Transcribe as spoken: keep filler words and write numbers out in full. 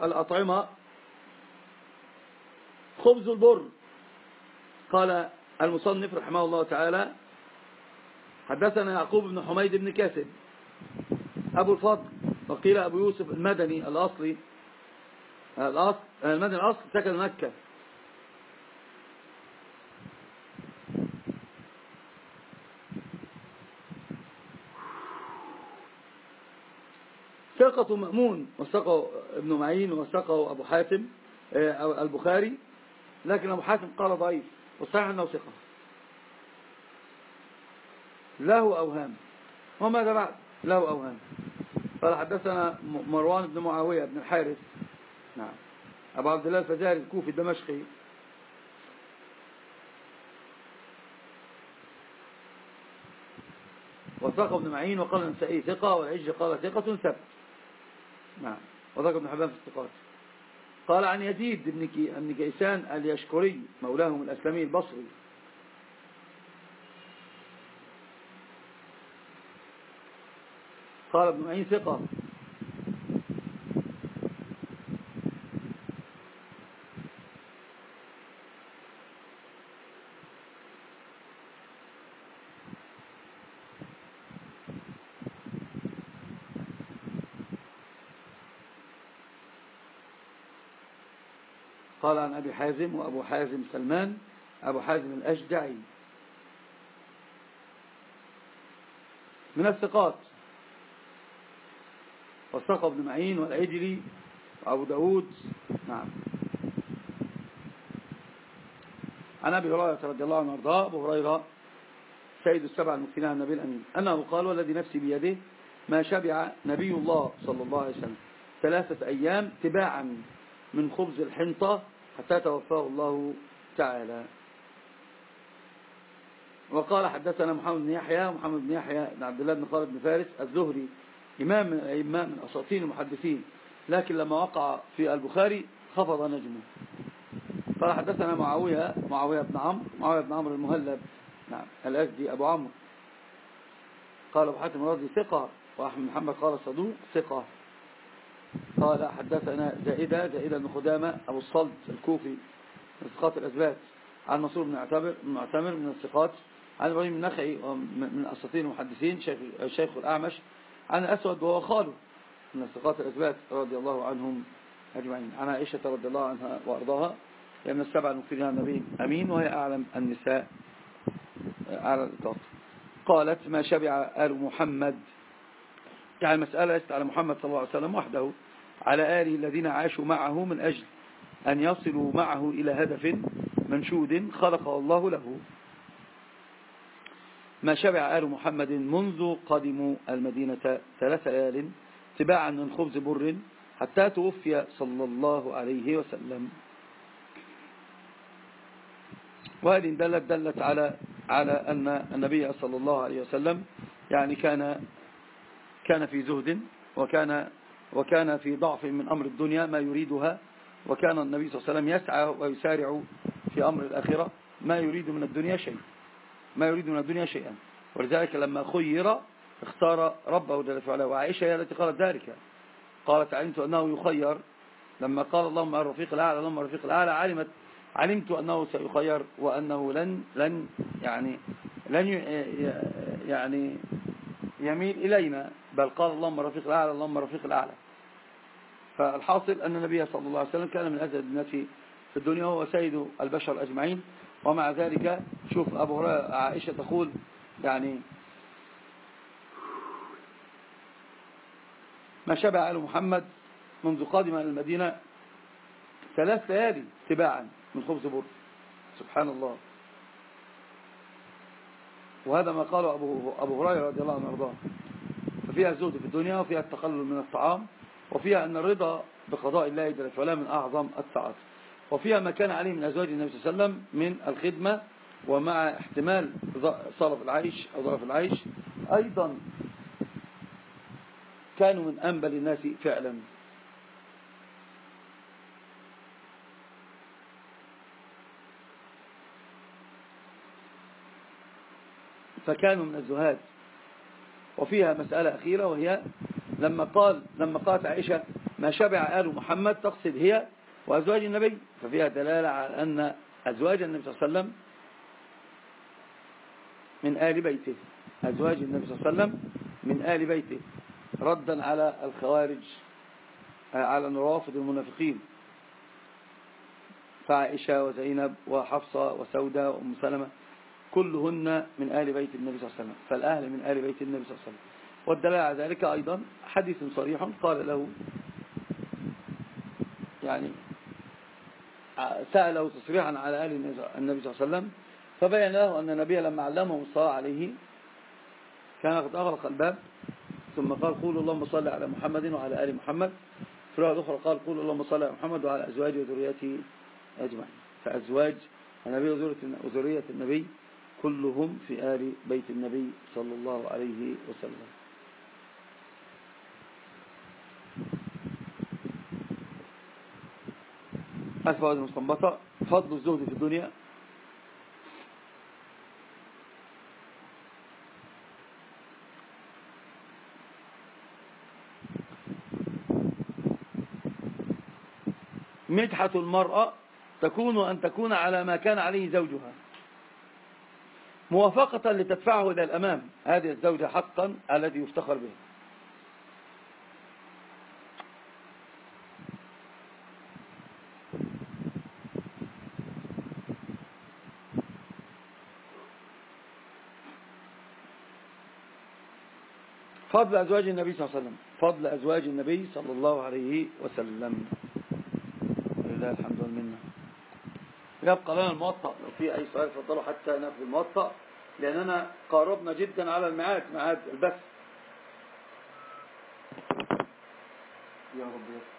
الأطعمة خبز البر. قال المصنف رحمه الله تعالى: حدثنا يعقوب بن حميد بن كاسب أبو الفضل، وقيل أبو يوسف المدني الأصلي الأصل المدني الأصل سكن مكة. ثقة مأمون، وثقه ابن معين، وثقه أبو حاتم البخاري، لكن أبو حاتم قال ضعيف، والصحيح أنه ثقة له أوهام. وماذا بعد؟ له أوهام. قال حدثنا مروان بن معاوية بن الحارث، نعم، أبو عبد الله الفزاري الكوفي الدمشقي، وثقه ابن معين، وقال النسائي ثقة، والعج قال ثقة ثبت، نعم، وذكر ابن حبان في الثقات. قال عن يزيد بن كيسان اليشكري مولاهم الأسلمي البصري، قال ابن معين ثقة. قال عن أبي حازم، وأبو حازم سلمان أبو حازم الأشجعي من الثقات، وثقه ابن معين والعجلي وأبو داود، نعم. عن أبي هريرة رضي الله عنه وارضاه، أبو هريرة سيد السبع المكثرين عن النبي الأمين أنه قال: والذي نفسي بيده ما شبع نبي الله صلى الله عليه وسلم ثلاثة أيام تباعا من خبز الحنطة حتى توفاه الله تعالى. وقال حدثنا محمد بن يحيى ومحمد بن يحيى بن عبد الله بن خالد بن فارس الزهري، إمام من الأئمة من أساطين المحدثين، لكن لما وقع في البخاري خفض نجمه. قال حدثنا معاوية معاوية بن عمرو معاوية بن عمرو المهلب، نعم، الأزدي أبو عمرو. قال أبو حاتم الرازي ثقة، وأحمد محمد قال صدوق ثقة. قال حدثنا زائدة زائدة بن خدامة أبو الصلت الكوفي من ثقات الأثبات، عن منصور بن معتمر من الثقات، عن إبراهيم النخعي من أساطين المحدثين شيخ, شيخ الأعمش، عن الأسود وهو خاله من الثقات الأثبات رضي الله عنهم أجمعين، عن عائشة رضي الله عنها وأرضاها، هي من السبع المكثرين عن النبي أمين، وهي أعلم النساء على الإطلاق. قالت: ما شبع آل محمد، يعني المسألة ليست على محمد صلى الله عليه وسلم وحده، على آله الذين عاشوا معه من أجل أن يصلوا معه إلى هدف منشود خلقه الله له. ما شبع آل محمد منذ قدموا المدينة ثلاث ليال تباعا من خبز بر حتى توفي صلى الله عليه وسلم. وهذه دلت دلت على على أن النبي صلى الله عليه وسلم يعني كان كان في زهد، وكان وكان في ضعف من أمر الدنيا ما يريدها، وكان النبي صلى الله عليه وسلم يسعى ويسارع في أمر الآخرة، ما يريد من الدنيا شيء ما يريد من الدنيا شيئا. ولذلك لما خير اختار ربه جل وعلا. وعائشة هي التي قالت ذلك، قالت: علمت أنه يخير، لما قال اللهم الرفيق الأعلى اللهم الرفيق الأعلى علمت علمت أنه سيخير، وأنه لن لن يعني لن يعني يميل إلينا، بل قال اللهم الرفيق الأعلى اللهم الرفيق الأعلى. فالحاصل أن النبي صلى الله عليه وسلم كان من أزهد الناس في الدنيا، وهو سيد البشر أجمعين. ومع ذلك شوف أبو هريرة عائشة تقول يعني: ما شبع آل محمد منذ قادم إلى المدينة ثلاث ليالي تباعا من خبز بر. سبحان الله. وهذا ما قاله أبو, أبو هريرة رضي الله عنه وارضاه. ففيها الزهد في الدنيا، وفيها التقلل من الطعام، وفيها أن الرضا بقضاء الله جل وعلا من أعظم السعادة، وفيها ما كان عليه من أزواج النبي صلى الله عليه وسلم من الخدمة، ومع احتمال صرف العيش أو ظرف العيش أيضا كانوا من أنبل الناس فعلا. فكانوا من الزهاد. وفيها مسألة أخيرة، وهي لما قال لما قالت عائشة ما شبع آل محمد تقصد هي وأزواج النبي، ففيها دلالة على أن أزواج النبي صلى الله عليه وسلم من آل بيته، أزواج النبي صلى الله عليه وسلم من آل بيته، ردا على الخوارج، على الروافض المنافقين، فعائشة وزينب وحفصة وسودة وأم سلمة كلهن من آل بيت النبي صلى الله عليه وسلم، فالأهل من آل بيت النبي صلى الله عليه وسلم. والدلالة على ذلك أيضا حديث صريح قال له يعني سأله تصريحا على آل النبي صلى الله عليه وسلم، فبين له أن النبي لما علمهم الصلاة عليه كان قد أغلق الباب، ثم قال قولوا اللهم صل على محمد وعلى آل محمد، في رواية أخرى قال قولوا اللهم صل على محمد وعلى أزواجه وذريته أجمعين. فأزواج النبي وذرية النبي كلهم في آل بيت النبي صلى الله عليه وسلم. الفوائد المستنبطة: فضل الزهد في الدنيا، مدحة المرأة تكون أن تكون على ما كان عليه زوجها موافقة لتدفعه إلى الأمام، هذه الزوجة حقا الذي يفتخر به. فضل أزواج النبي صلى الله عليه وسلم، فضل أزواج النبي صلى الله عليه وسلم، لله الحمد والمنة. يبقى لنا الموطأ، لو في أي سؤال فضلوا حتى نأخذ الموطأ، لأننا قاربنا جدا على الميعاد، ميعاد البث. يا رب.